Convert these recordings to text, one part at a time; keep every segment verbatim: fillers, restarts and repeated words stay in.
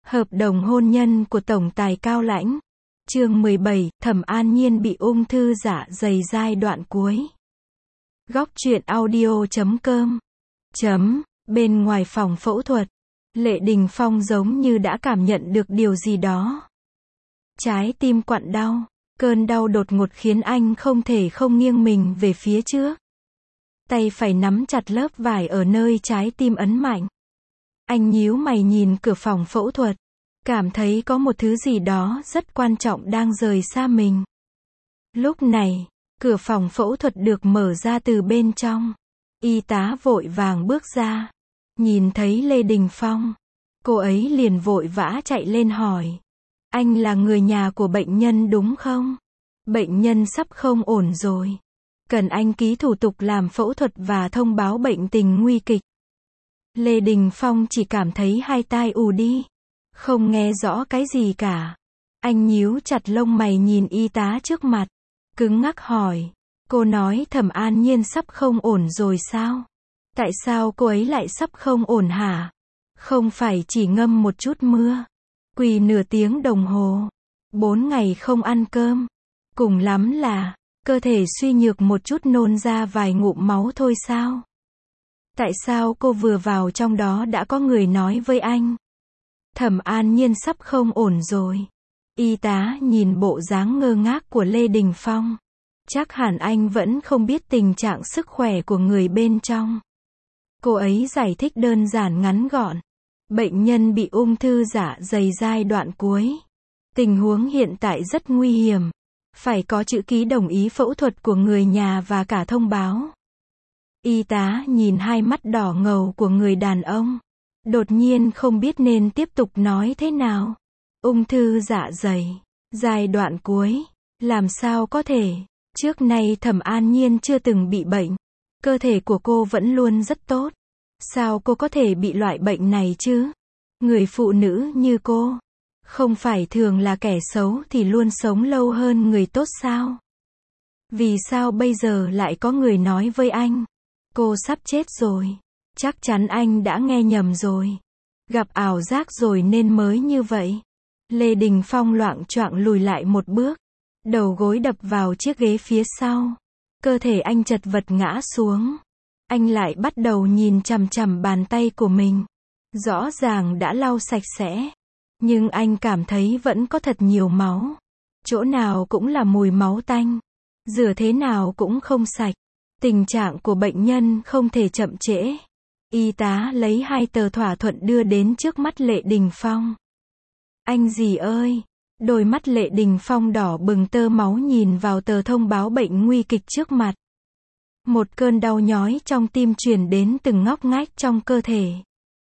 Hợp đồng hôn nhân của tổng tài Cao Lãnh. Chương mười bảy, Thẩm An Nhiên bị ung thư dạ dày giai đoạn cuối. Góc truyện audio chấm com. Chấm, bên ngoài phòng phẫu thuật, Lệ Đình Phong giống như đã cảm nhận được điều gì đó. Trái tim quặn đau, cơn đau đột ngột khiến anh không thể không nghiêng mình về phía trước. Tay phải nắm chặt lớp vải ở nơi trái tim ấn mạnh. Anh nhíu mày nhìn cửa phòng phẫu thuật, cảm thấy có một thứ gì đó rất quan trọng đang rời xa mình. Lúc này, cửa phòng phẫu thuật được mở ra từ bên trong. Y tá vội vàng bước ra, nhìn thấy Lê Đình Phong, cô ấy liền vội vã chạy lên hỏi: "Anh là người nhà của bệnh nhân đúng không? Bệnh nhân sắp không ổn rồi. Cần anh ký thủ tục làm phẫu thuật và thông báo bệnh tình nguy kịch." Lê Đình Phong chỉ cảm thấy hai tai ù đi, không nghe rõ cái gì cả. Anh nhíu chặt lông mày nhìn y tá trước mặt, cứng ngắc hỏi: "Cô nói Thẩm An Nhiên sắp không ổn rồi sao? Tại sao cô ấy lại sắp không ổn hả? Không phải chỉ ngâm một chút mưa, quỳ nửa tiếng đồng hồ, bốn ngày không ăn cơm, cùng lắm là cơ thể suy nhược một chút nôn ra vài ngụm máu thôi sao? Tại sao cô vừa vào trong đó đã có người nói với anh Thẩm An Nhiên sắp không ổn rồi?" Y tá nhìn bộ dáng ngơ ngác của Lê Đình Phong, chắc hẳn anh vẫn không biết tình trạng sức khỏe của người bên trong. Cô ấy giải thích đơn giản ngắn gọn: bệnh nhân bị ung thư dạ dày giai đoạn cuối. Tình huống hiện tại rất nguy hiểm, phải có chữ ký đồng ý phẫu thuật của người nhà và cả thông báo. Y tá nhìn hai mắt đỏ ngầu của người đàn ông, đột nhiên không biết nên tiếp tục nói thế nào. Ung thư dạ dày, giai đoạn cuối, làm sao có thể? Trước nay Thẩm An Nhiên chưa từng bị bệnh, cơ thể của cô vẫn luôn rất tốt. Sao cô có thể bị loại bệnh này chứ? Người phụ nữ như cô, không phải thường là kẻ xấu thì luôn sống lâu hơn người tốt sao? Vì sao bây giờ lại có người nói với anh cô sắp chết rồi? Chắc chắn anh đã nghe nhầm rồi, gặp ảo giác rồi nên mới như vậy. Lê Đình Phong loạng choạng lùi lại một bước, đầu gối đập vào chiếc ghế phía sau, cơ thể anh chật vật ngã xuống. Anh lại bắt đầu nhìn chằm chằm bàn tay của mình, rõ ràng đã lau sạch sẽ, nhưng anh cảm thấy vẫn có thật nhiều máu, chỗ nào cũng là mùi máu tanh, rửa thế nào cũng không sạch. Tình trạng của bệnh nhân không thể chậm trễ. Y tá lấy hai tờ thỏa thuận đưa đến trước mắt Lệ Đình Phong. "Anh gì ơi!" Đôi mắt Lệ Đình Phong đỏ bừng tơ máu nhìn vào tờ thông báo bệnh nguy kịch trước mặt. Một cơn đau nhói trong tim truyền đến từng ngóc ngách trong cơ thể.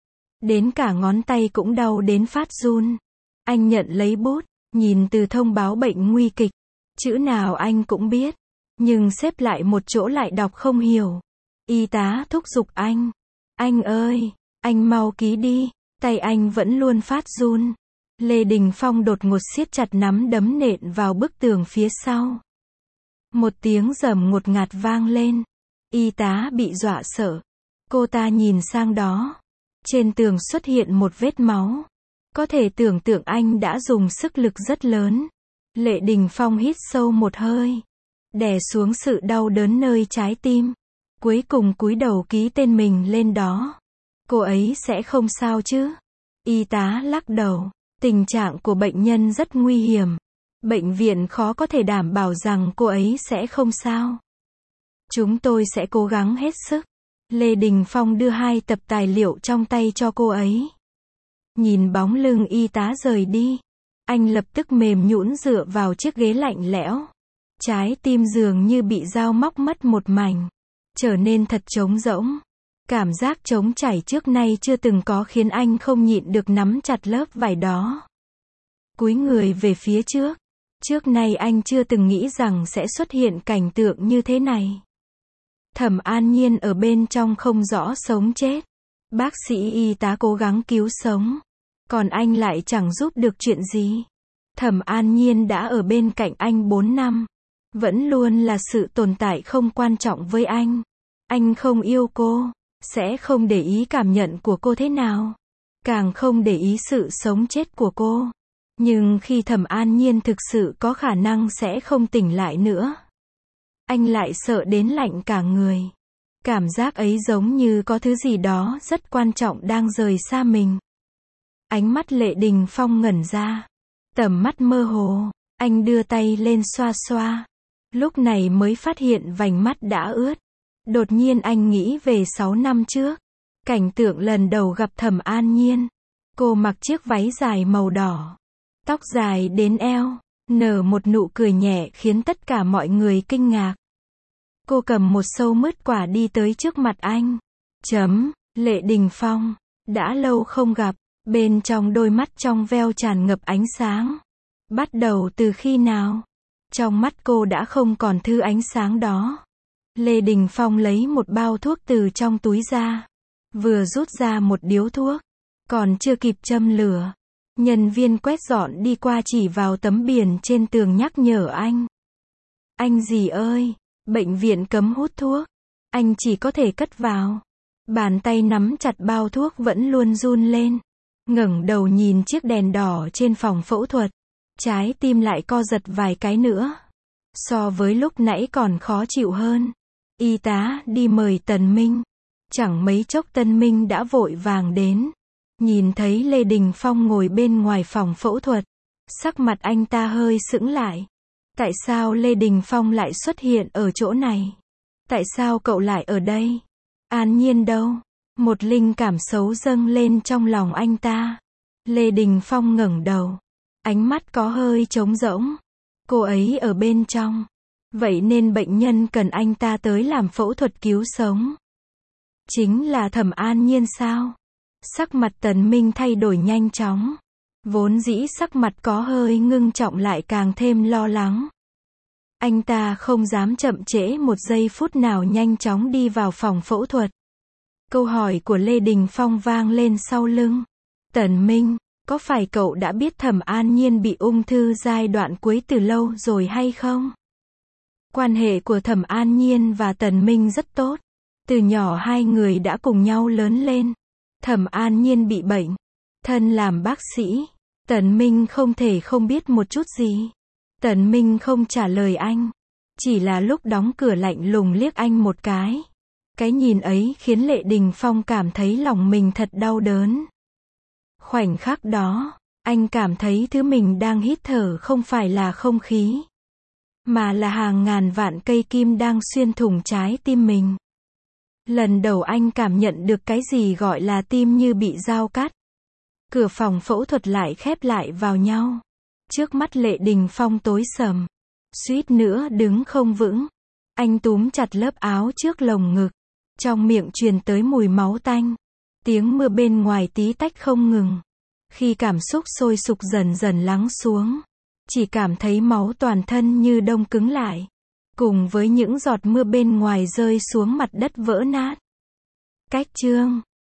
Đến cả ngón tay cũng đau đến phát run. Anh nhận lấy bút, nhìn từ thông báo bệnh nguy kịch. Chữ nào anh cũng biết, nhưng xếp lại một chỗ lại đọc không hiểu. Y tá thúc giục anh: "Anh ơi, anh mau ký đi." Tay anh vẫn luôn phát run. Lê Đình Phong đột ngột siết chặt nắm đấm nện vào bức tường phía sau. Một tiếng rầm ngột ngạt vang lên. Y tá bị dọa sợ. Cô ta nhìn sang đó. Trên tường xuất hiện một vết máu. Có thể tưởng tượng anh đã dùng sức lực rất lớn. Lệ Đình Phong hít sâu một hơi, đè xuống sự đau đớn nơi trái tim. Cuối cùng cúi đầu ký tên mình lên đó. "Cô ấy sẽ không sao chứ?" Y tá lắc đầu. Tình trạng của bệnh nhân rất nguy hiểm. Bệnh viện khó có thể đảm bảo rằng cô ấy sẽ không sao. "Chúng tôi sẽ cố gắng hết sức." Lê Đình Phong đưa hai tập tài liệu trong tay cho cô ấy. Nhìn bóng lưng y tá rời đi, anh lập tức mềm nhũn dựa vào chiếc ghế lạnh lẽo. Trái tim dường như bị dao móc mất một mảnh, trở nên thật trống rỗng. Cảm giác trống trải trước nay chưa từng có khiến anh không nhịn được nắm chặt lớp vải đó, cúi người về phía trước. Trước nay anh chưa từng nghĩ rằng sẽ xuất hiện cảnh tượng như thế này. Thẩm An Nhiên ở bên trong không rõ sống chết. Bác sĩ y tá cố gắng cứu sống, còn anh lại chẳng giúp được chuyện gì. Thẩm An Nhiên đã ở bên cạnh anh bốn năm, vẫn luôn là sự tồn tại không quan trọng với anh. Anh không yêu cô, sẽ không để ý cảm nhận của cô thế nào. càng không để ý sự sống chết của cô. Nhưng khi Thẩm An Nhiên thực sự có khả năng sẽ không tỉnh lại nữa, anh lại sợ đến lạnh cả người. Cảm giác ấy giống như có thứ gì đó rất quan trọng đang rời xa mình. Ánh mắt Lệ Đình Phong ngẩn ra. Tầm mắt mơ hồ, anh đưa tay lên xoa xoa. Lúc này mới phát hiện vành mắt đã ướt. Đột nhiên anh nghĩ về sáu năm trước. Cảnh tượng lần đầu gặp Thẩm An Nhiên. Cô mặc chiếc váy dài màu đỏ. Tóc dài đến eo, nở một nụ cười nhẹ khiến tất cả mọi người kinh ngạc. Cô cầm một sâu mứt quả đi tới trước mặt anh. Chấm, Lệ Đình Phong, đã lâu không gặp, bên trong đôi mắt trong veo tràn ngập ánh sáng. Bắt đầu từ khi nào? Trong mắt cô đã không còn thứ ánh sáng đó. Lê Đình Phong lấy một bao thuốc từ trong túi ra. Vừa rút ra một điếu thuốc. Còn chưa kịp châm lửa. Nhân viên quét dọn đi qua chỉ vào tấm biển trên tường nhắc nhở anh. Anh gì ơi, bệnh viện cấm hút thuốc. Anh chỉ có thể cất vào. Bàn tay nắm chặt bao thuốc vẫn luôn run lên. Ngẩng đầu nhìn chiếc đèn đỏ trên phòng phẫu thuật. Trái tim lại co giật vài cái nữa. So với lúc nãy còn khó chịu hơn. Y tá đi mời Tần Minh. Chẳng mấy chốc Tân Minh đã vội vàng đến. Nhìn thấy Lê Đình Phong ngồi bên ngoài phòng phẫu thuật. Sắc mặt anh ta hơi sững lại. Tại sao Lê Đình Phong lại xuất hiện ở chỗ này? Tại sao cậu lại ở đây? An Nhiên đâu? Một linh cảm xấu dâng lên trong lòng anh ta. Lê Đình Phong ngẩng đầu. Ánh mắt có hơi trống rỗng. Cô ấy ở bên trong. Vậy nên bệnh nhân cần anh ta tới làm phẫu thuật cứu sống. Chính là Thẩm An Nhiên sao? Sắc mặt Tần Minh thay đổi nhanh chóng. Vốn dĩ sắc mặt có hơi ngưng trọng lại càng thêm lo lắng. Anh ta không dám chậm trễ một giây phút nào nhanh chóng đi vào phòng phẫu thuật. Câu hỏi của Lê Đình Phong vang lên sau lưng. Tần Minh, có phải cậu đã biết Thẩm An Nhiên bị ung thư giai đoạn cuối từ lâu rồi hay không? Quan hệ của Thẩm An Nhiên và Tần Minh rất tốt. Từ nhỏ hai người đã cùng nhau lớn lên. Thẩm An Nhiên bị bệnh. Thân làm bác sĩ, Tần Minh không thể không biết một chút gì. Tần Minh không trả lời anh. Chỉ là lúc đóng cửa lạnh lùng liếc anh một cái. Cái nhìn ấy khiến Lệ Đình Phong cảm thấy lòng mình thật đau đớn. Khoảnh khắc đó, anh cảm thấy thứ mình đang hít thở không phải là không khí. Mà là hàng ngàn vạn cây kim đang xuyên thủng trái tim mình. Lần đầu anh cảm nhận được cái gì gọi là tim như bị dao cắt. Cửa phòng phẫu thuật lại khép lại vào nhau. Trước mắt Lệ Đình Phong tối sầm. Suýt nữa đứng không vững. Anh túm chặt lớp áo trước lồng ngực. Trong miệng truyền tới mùi máu tanh. Tiếng mưa bên ngoài tí tách không ngừng. Khi cảm xúc sôi sục dần dần lắng xuống. Chỉ cảm thấy máu toàn thân như đông cứng lại. Cùng với những giọt mưa bên ngoài rơi xuống mặt đất vỡ nát. Cách chương